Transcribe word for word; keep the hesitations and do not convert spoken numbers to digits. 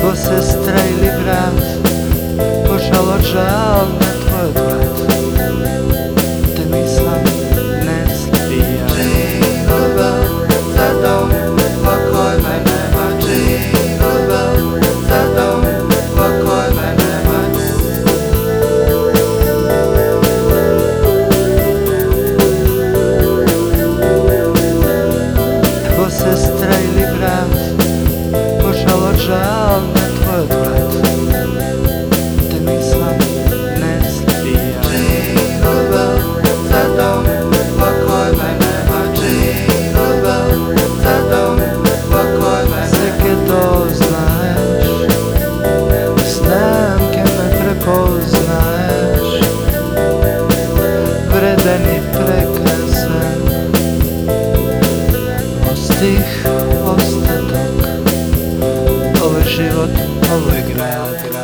Tvo sestra ili brat, požalo žal na tvoj odvrat, te mislim ne slabija. Jingle bell, za dom pokoj me nema. Jingle bell, za dom pokoj me nema. Tvo sestra ili brat, požalo žal na tvoj odvrat, te mislim ne slabija. Jingle bell, za dom pokoj me nema. Jingle bell, za dom pokoj me nema. Sve doznaješ, znam ke me prepoznaješ, vredan i prekrasan, ostih ostatak, ovo je život, ovo je grad.